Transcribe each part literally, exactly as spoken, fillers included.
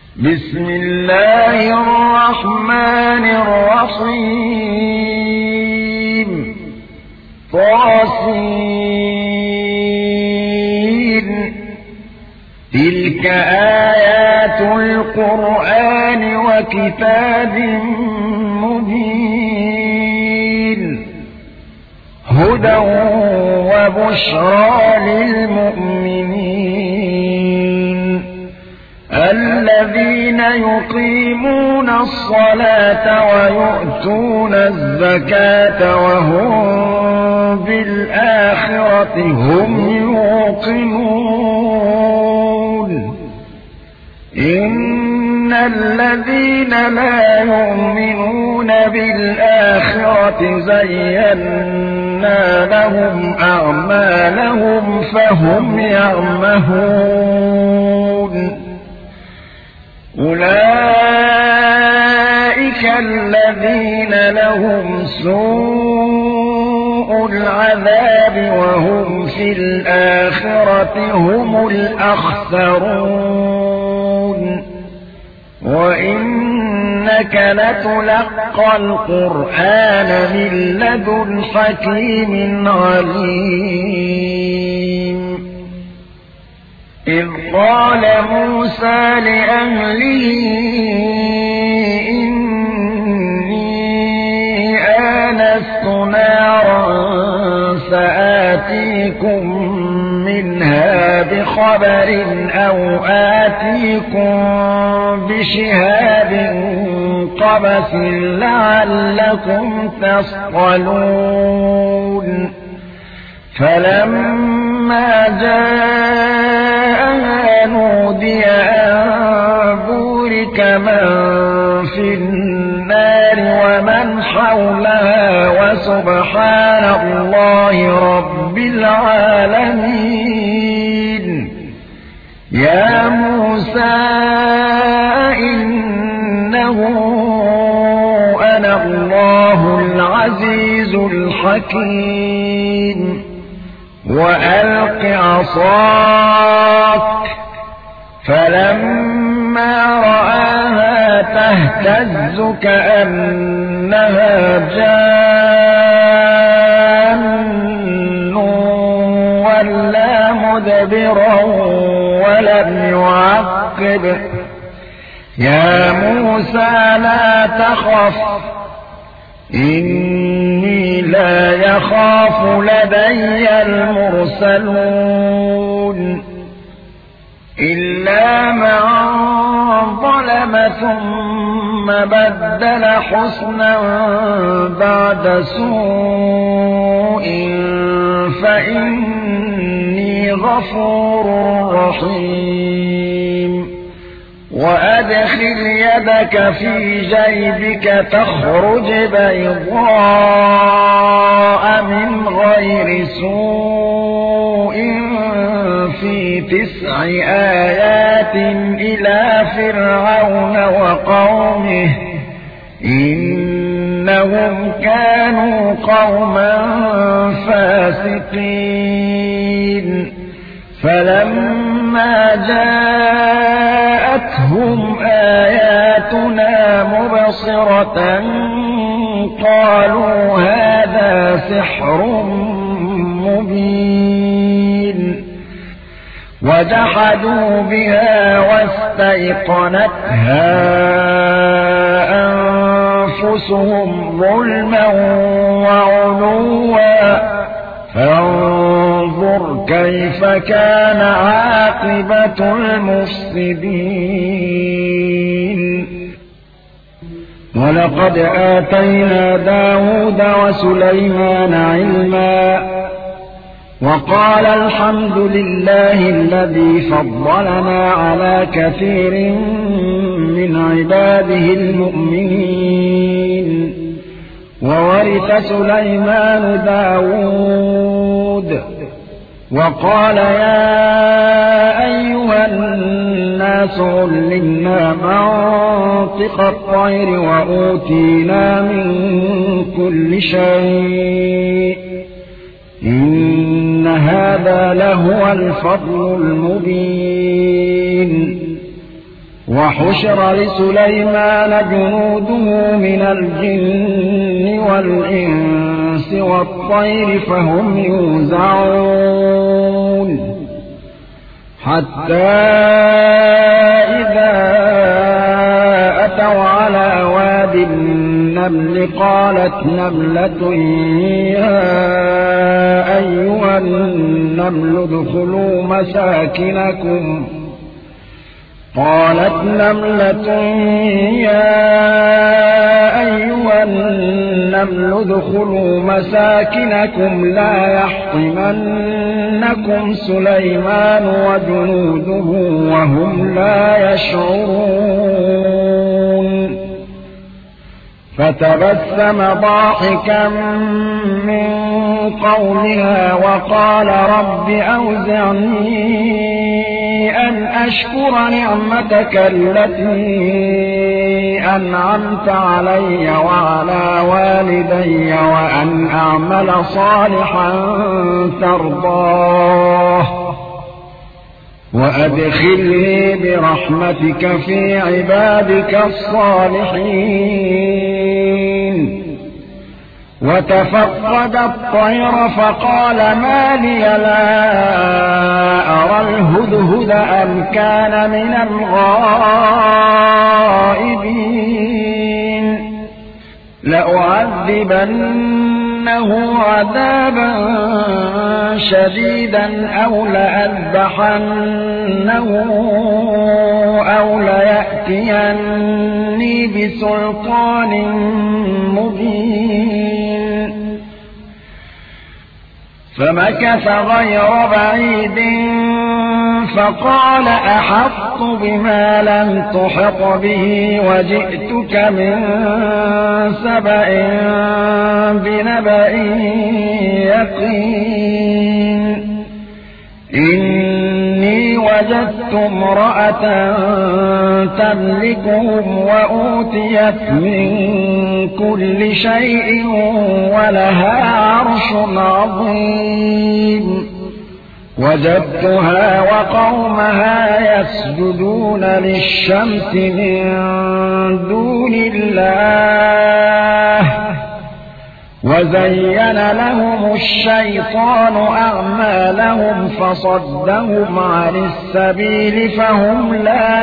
بسم الله الرحمن الرحيم طاسين تلك آيات القرآن وكتاب مبين هدى وبشرى للمؤمنين الذين يقيمون الصلاة ويؤتون الزكاة وهم بالآخرة هم يوقنون إن الذين لا يؤمنون بالآخرة زينا لهم أعمالهم فهم يعمهون أولئك الذين لهم سوء العذاب وهم في الآخرة هم الأخسرون وإنك لتلقى القرآن من لدن حكيم عليم إذ قال موسى لأهله إني آنست نارا سآتيكم منها بخبر أو آتيكم بشهاب قبس لعلكم تصطلون فلما جاءها نودي أن بورك من في النار ومن حولها وسبحان الله رب العالمين يا موسى إنه أنا الله العزيز الحكيم وألق عصاك فلما رآها تهتز كأنها جان ولا مدبرا ولم يعقب يا موسى لا تخف إني لا يخاف لدي المرسلون إلا من ظلم ثم بدل حسنا بعد سوء فإني غفور رحيم وأدخل يدك في جيبك تخرج بيضاء من غير سوء في تسع آيات إلى فرعون وقومه إنهم كانوا قوما فاسقين فلما جاءتهم آياتنا مبصرة قالوا هذا سحر مبين وجحدوا بها واستيقنتها أنفسهم ظلما وعلوا فانظر كيف كان عاقبة المفسدين ولقد آتينا داود وسليمان علما وقال الحمد لله الذي فضلنا على كثير من عباده المؤمنين وورث سليمان داود وقال يا أيها الناس علمنا منطق الطير وأوتينا من كل شيء إن هذا لهو الفضل المبين وحشر لسليمان جنوده من الجن والإنس والطير فهم يوزعون حتى إذا أتوا على واد النمل قالت نملة يا أيها النمل ادخلوا مساكنكم قالت نملة يا أيها النمل ادخلوا مساكنكم لا يحطمنكم سليمان وجنوده وهم لا يشعرون فتبسم ضاحكا من قولها وقال رب أوزعني أن أشكر نعمتك التي أنعمت علي وعلى والدي وأن أعمل صالحا ترضاه وأدخلني برحمتك في عبادك الصالحين وتفقد الطير فقال ما لي لا أرى الهدهد أم كان من الغائبين لأعذبنه عذابا شديدا أو لأذبحنه أو ليأتيني بسلطان مبين فمكث غير بعيد فقال أحطت بما لم تحط به وجئتك من سبأ بنبأ يقين إني وجدت امرأة تملكهم وأوتيت من كل شيء ولها عرش عظيم وجدتها وقومها يسجدون للشمس من دون الله وزين لهم الشيطان أعمالهم فصدهم عن السبيل فهم لا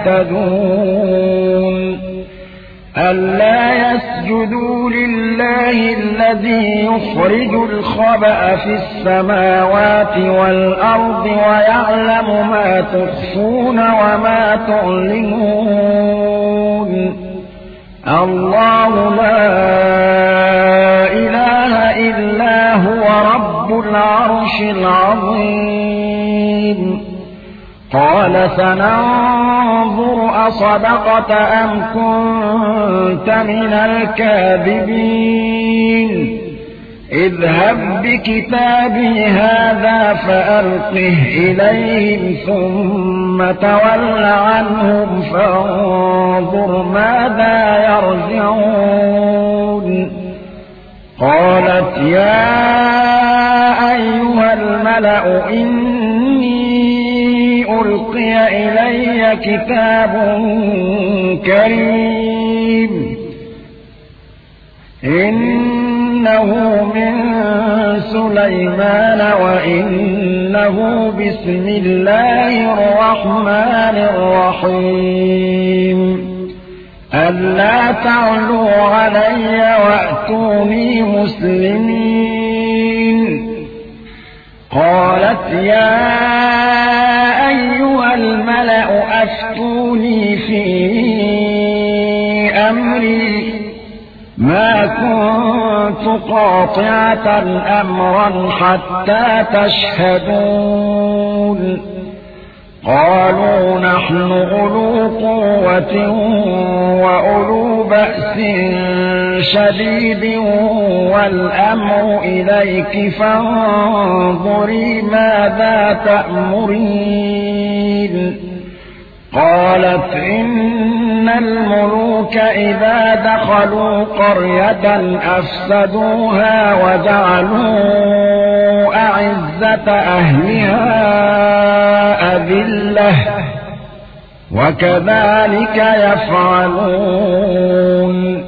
يهتدون ألا يسجدوا لله الذي يخرج الخبأ في السماوات والأرض ويعلم ما تخفون وما تعلنون الله لا إله إلا هو رب العرش العظيم قال سننظر أصدقت أم كنت من الكاذبين اذهب بكتابي هذا فألقه إليهم ثم تول عنهم فانظر ماذا يرجعون قالت يا أيها الملأ إني ألقي إلي كتاب كريم إنه من سليمان وإنه بسم الله الرحمن الرحيم ألا تعلوا علي وأتوني مسلمين قالت يا أيها الملأ أفتوني في أمري ما كنت قاطعة أمرا حتى تشهدون قالوا نحن أولو قوة وأولو بأس شديد والأمر إليك فانظري ماذا تأمرين قالت إن الملوك إذا دخلوا قرية أفسدوها وجعلوا أعزة أهلها أذلة وكذلك يفعلون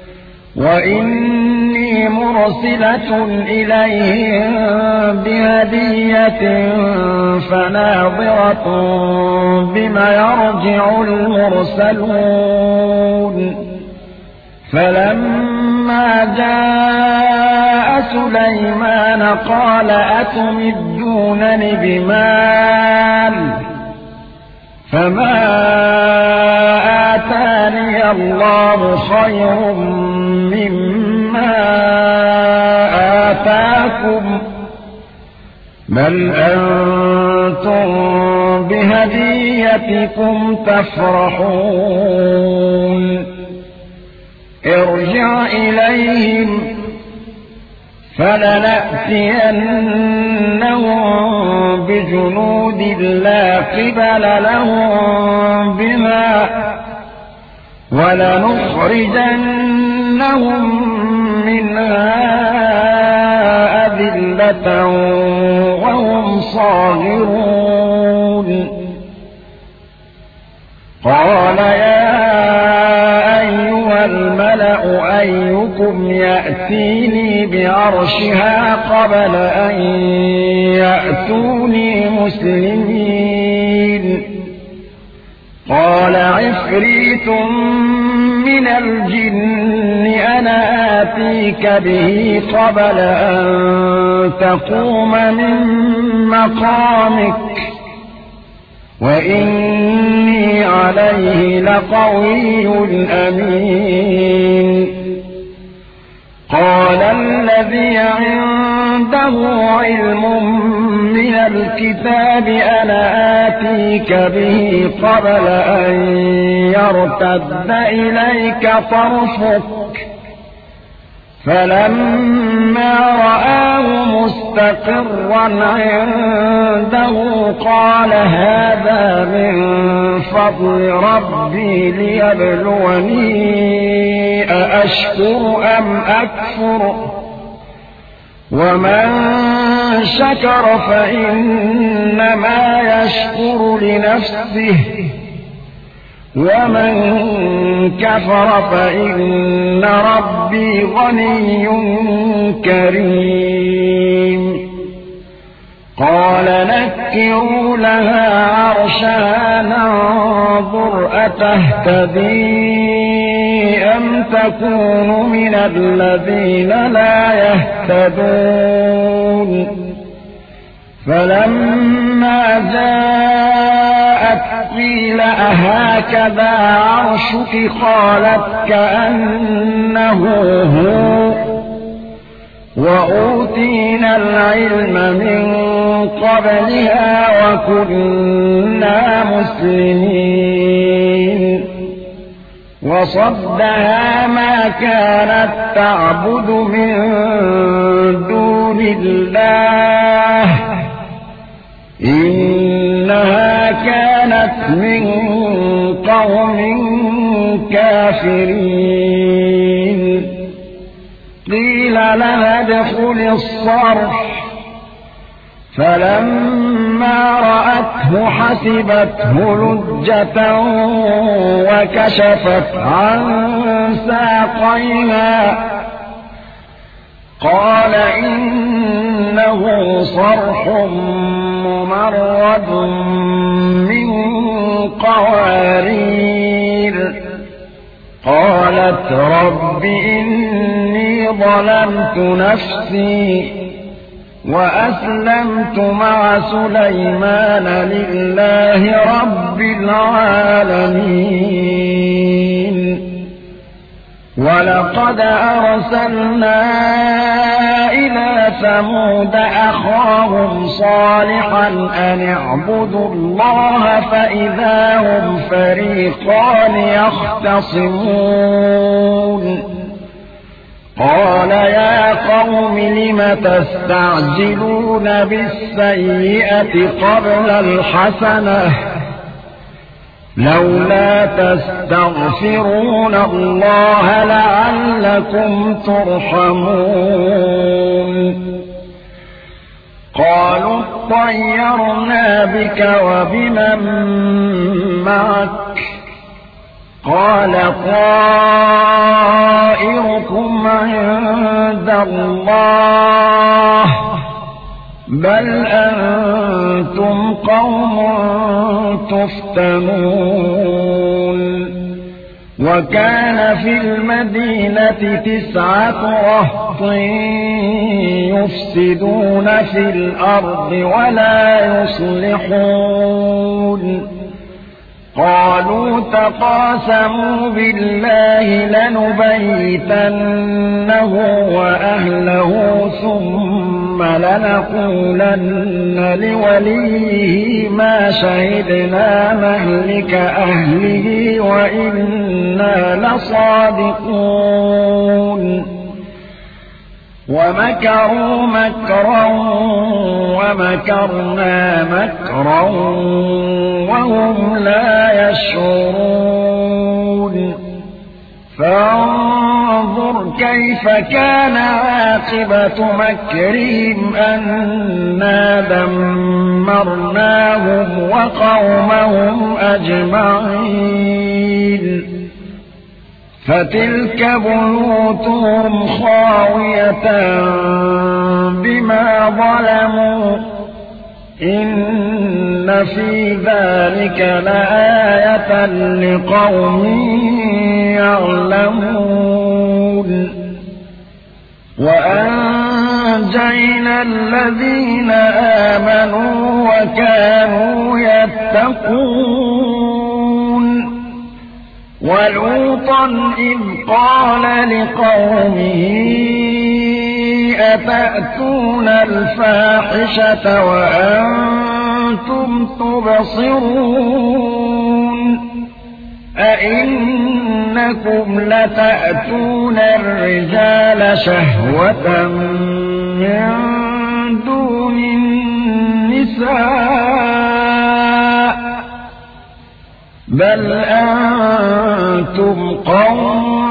وإني مرسلة إليهم بهدية فناظرة بما يرجع المرسلون فلما جاء سليمان قال أتمدونني بمال فما آتاني الله خير مما آتاكم بل أنتم بهديتكم تفرحون ارجع إليهم فلنأتينهم بجنود لا قبل لهم بها ولنخرجنهم منها أذلة وهم صاغرون قال يا أيها الملأ أيكم يأتيني بعرشها قبل أن يأتوني مسلمين قال عفريت من الجن أنا آتيك به قبل أن تقوم من مقامك وإني عليه لقوي أمين قال الذي عنده علم من الكتاب أنا آتيك به قبل أن يرتد إليك طرفك فلما رآه مستقرا عنده قال هذا من فضل ربي ليبلوني أأشكر أم أكفر ومن شكر فإنما يشكر لنفسه ومن كفر فإن ربي غني كريم قال نكروا لها عرشها ننظر أتهتدي أم تكون من الذين لا يهتدون فلما جاءت قيل أهكذا عرشك قالت كأنه هو وأوتينا العلم من قبلها وكنا مسلمين وصدها ما كانت تعبد من دون الله إنها كانت من قوم كافرين قيل لها ادخل الصرح فلما رأته حسبته لجة وكشفت عن ساقيها قال إنه صرح ممرد من قوارير قالت رب إني ظلمت نفسي وأسلمت مع سليمان لله رب العالمين ولقد أرسلنا إلى ثمود أخاهم صالحا أن اعبدوا الله فإذا هم فريقان يختصمون قال يا قوم لم تستعجلون بالسيئة قبل الحسنة لولا تستغفرون الله لعلكم ترحمون قالوا اطَّيَّرْنَا بِكَ وَبِمَن مَّعَكَ قَالَ طَائِرُكُمْ عِندَ اللَّهِ بَلْ أَنتُمْ قَوْمٌ تُفْتَنُونَ وَكَانَ فِي الْمَدِينَةِ تِسْعَةُ رَهْطٍ يُفْسِدُونَ فِي الْأَرْضِ وَلَا يُصْلِحُونَ قَالُوا تَقَاسَمُوا بِاللَّهِ لَنُبَيِّتَنَّهُ وَأَهْلَهُ ثُمَّ لَنَقُولَنَّ لِوَلِيِّهِ مَا شَهِدْنَا مَهْلِكَ أَهْلِهِ وَإِنَّا لَصَادِقُونَ وَمَكَرُوا مَكْرًا وَمَكَرْنَا مَكْرًا وَهُمْ لا يشعرون فانظر كيف كان عاقبة مكرهم أنا دمرناهم وقومهم أجمعين فتلك بيوتهم خاوية بما ظلموا إن في ذلك لآية لقوم يعلمون وأنجينا الذين آمنوا وكانوا يتقون ولوطا إذ قال لقومه أتأتون الفاحشة وأنتم تبصرون أئنكم لتأتون الرجال شهوة من دون النساء بل أنتم قوم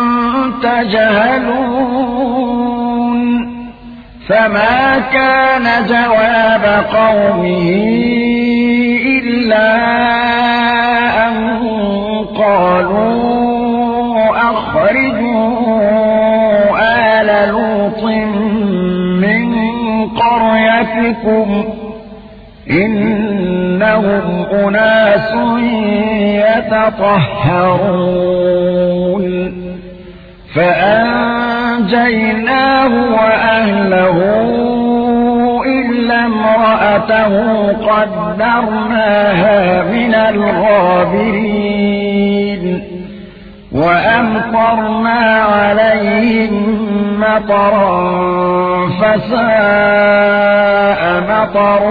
تجهلون فما كان جواب قومه إلا أن قالوا أخرجوا آل لوط من قريتكم إنهم أناس يتطهرون فأنجيناه وأهله إلا امرأته قدرناها من الغابرين وأمطرنا عليهم مطرا فساء مطر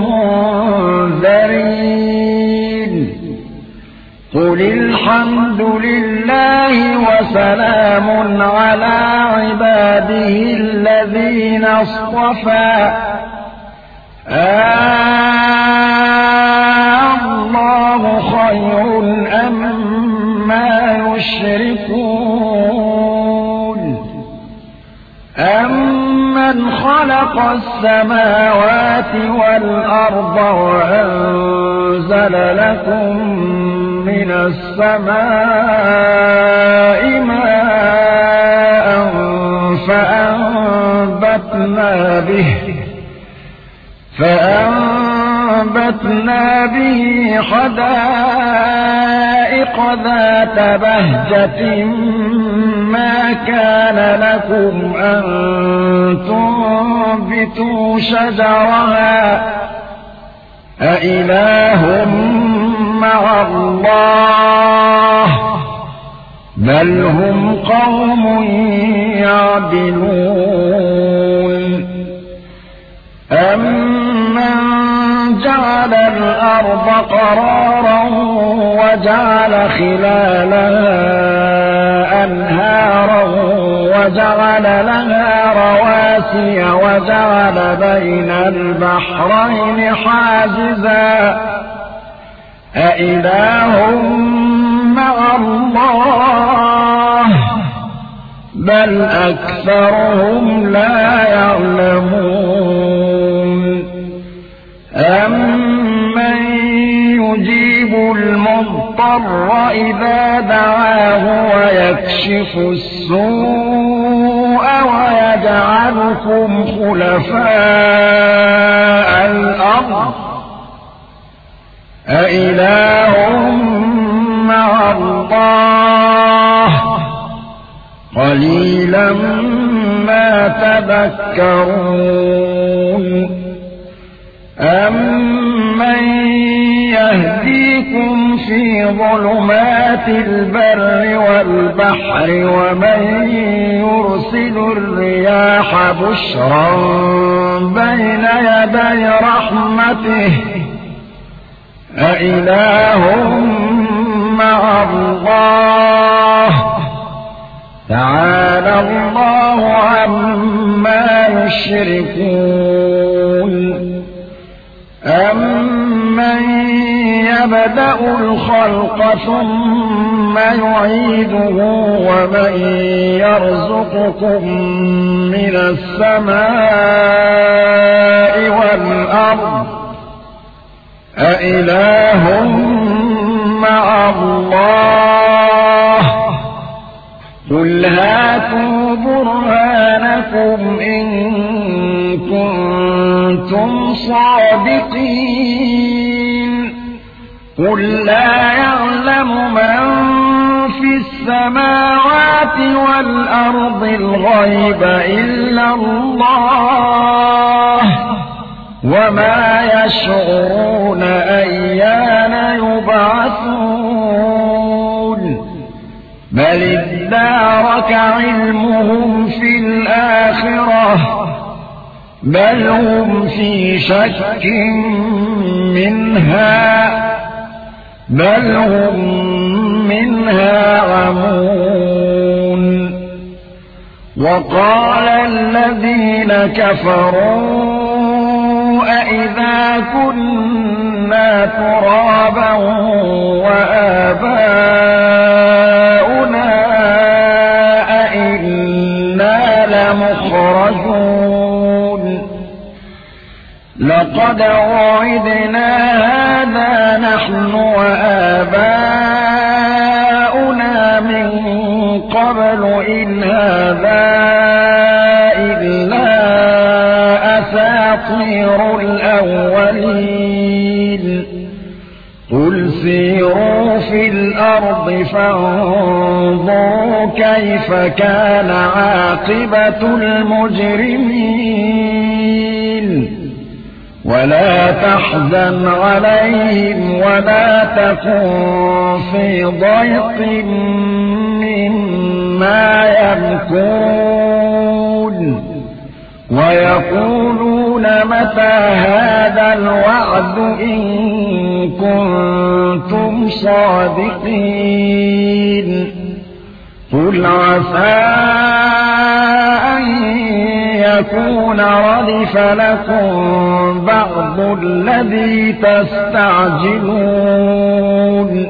المنذرين قل الحمد لله وسلام على عباده الذين اصطفى الله خير أمّا يشركون أَمَّنْ خَلَقَ السَّمَاوَاتِ وَالْأَرْضَ وَأَنزَلَ لَكُم مِّنَ السَّمَاءِ مَاءً فَأَنبَتْنَا بِهِ فَأَنبَتْنَا بِهِ حَدَائِقَ ذَاتَ بَهْجَةٍ مَا كَانَ لَكُمْ أَن تُنبِتُوا شَجَرَهَا أَإِلَٰهٌ مَّعَ اللَّهِ بَلْ هُمْ قَوْمٌ يَعْدِلُونَ أَمَّن جَعَلَ الْأَرْضَ قَرَارًا وَجَعَلَ خِلَالَهَا أَنْهَارًا وَجَعَلَ لَهَا رَوَاسِيَ وَجَعَلَ بَيْنَ الْبَحْرَيْنِ حَاجِزًا أَإِلَٰهٌ مَّعَ اللَّهِ بَلْ أَكْثَرُهُمْ لَا يَعْلَمُونَ المضطر إذا دعاه ويكشف السوء ويجعلكم خلفاء الأرض أإله مع الله قليلا ما تذكرون أمن يهديكم في ظلمات البر والبحر ومن يرسل الرياح بشرا بين يدي رحمته أإله مع الله تعالى الله عما يشركون أمن يبدأ الخلق ثم يعيده ومن يرزقكم من السماء والأرض أإله مع الله قل هاتوا برهانكم إن كنتم صادقين قل لا يعلم من في السماوات والأرض الغيب إلا الله وما يشعرون أيان يبعثون بل ادارك علمهم في الآخرة بل هم في شك منها بل هم منها عمون وقال الذين كفروا أإذا كنا ترابا وآباؤنا أإنا لمخرجون لقد وعدنا هذا نحن وآباؤنا من قبل إن هذا إلا أساطير الأولين قل سيروا في الأرض فانظروا كيف كان عاقبة المجرمين ولا تحزن عليهم ولا تكن في ضيق مما يمكرون ويقولون متى هذا الوعد إن كنتم صادقين قل عسى أن يكون ردف لكم بعض الذي تستعجلون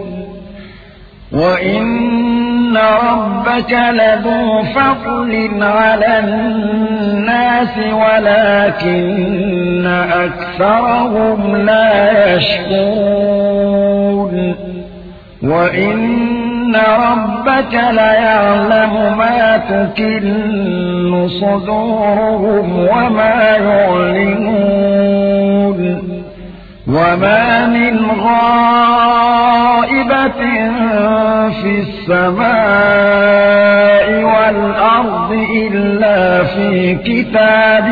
وإن ربك لذو فضل على الناس ولكن أكثرهم لا يشكرون وإن ربك ليعلم ما تكن صدورهم وما يعلنون وما من غائبة في السماء والأرض إلا في كتاب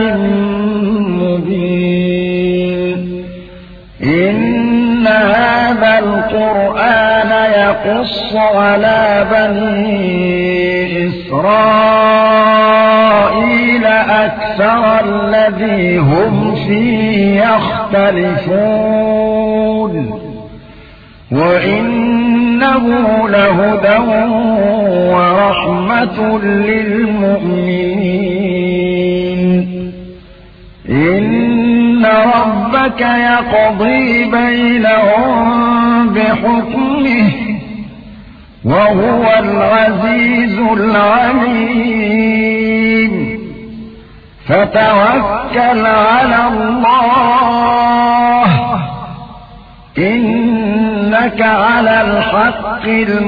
مبين إن هذا القرآن يقص على بني إسرائيل أكثر الذي هم فيه يختلفون وإنه لهدى ورحمة للمؤمنين إن ربك يقضي بينهم بحكمه وهو العزيز العليم فتوكل على الله إنك إنك على الحق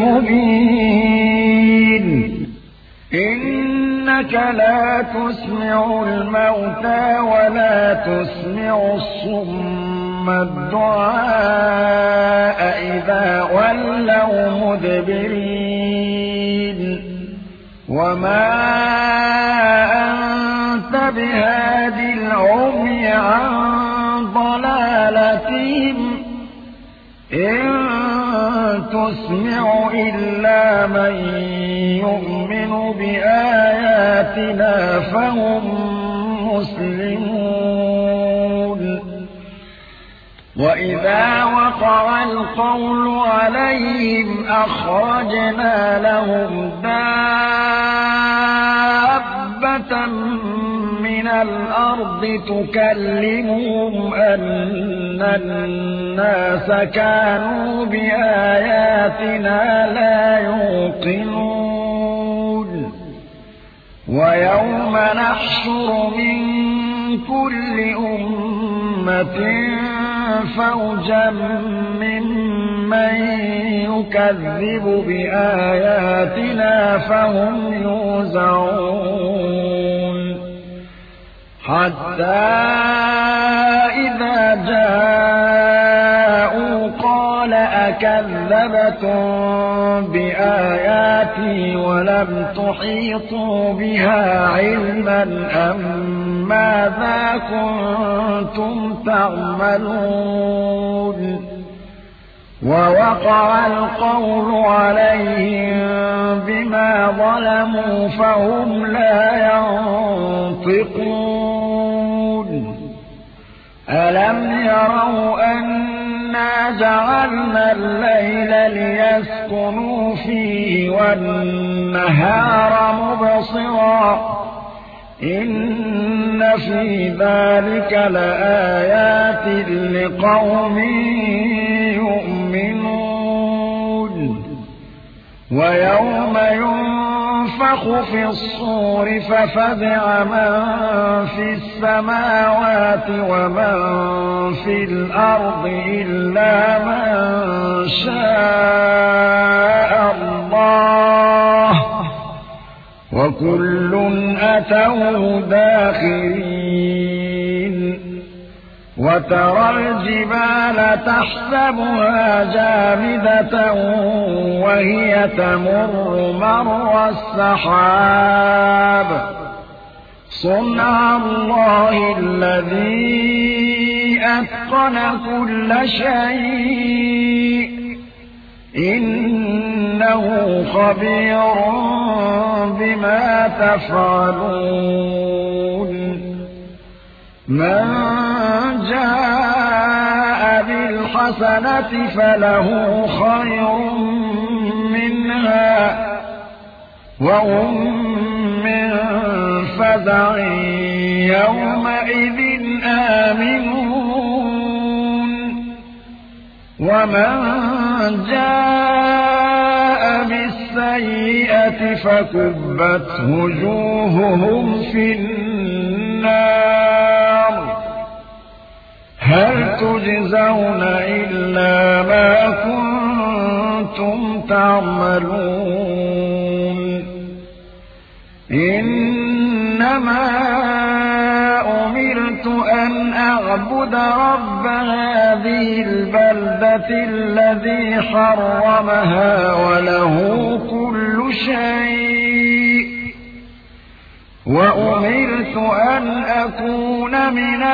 المبين إنك لا تسمع الموتى ولا تسمع الصم الدعاء إذا ولوا مدبرين وما أنت بهادي العمي عن ضلالتهم إن تسمع إلا من يؤمن بآياتنا فهم مسلمون وإذا وقع القول عليهم أخرجنا لهم دابة من الأرض تكلمهم أن الناس كانوا بآياتنا لا يوقنون ويوم نحشر من كل أمة فوجا ممن يكذب بآياتنا فهم يوزعون حتى إذا جاءوا قال أكذبتم بآياتي ولم تحيطوا بها علما أم ماذا كنتم تعملون ووقع القول عليهم بما ظلموا فهم لا ينطقون ألم يروا أنا جعلنا الليل ليسكنوا فيه والنهار مبصرا إن في ذلك لآيات لقوم يؤمنون ويوم ينفخ في الصور ففزع من في السماوات ومن في الأرض إلا من شاء الله وكل أتوا داخرين وترى الجبال تحسبها جامدة وهي تمر مر السحاب صنع الله الذي أتقن كل شيء إنه خبير بما تفعلون من جاء بالحسنة فله خير منها وهم من فزع يومئذ آمنون ومن جاء بالسيئة فكبت وجوههم في النار هل تجزون إلا ما كنتم تعملون إنما أمرت أن أعبد رب هذه البلدة الذي حرمها وله كل شيء وأمرت أن أكون من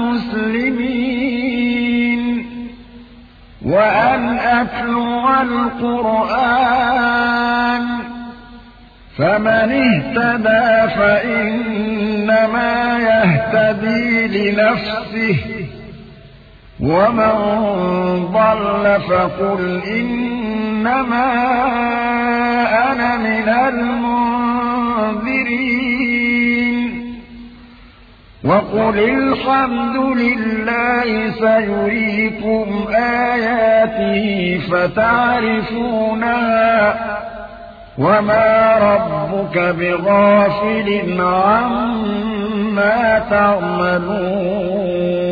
المسلمين وأن أتلو القرآن فمن اهتدى فإنما يهتدي لنفسه ومن ضل فقل إنما أنا من المنذرين وقل الحمد لله سيريكم آياته فتعرفونها وما ربك بغافل عما تعملون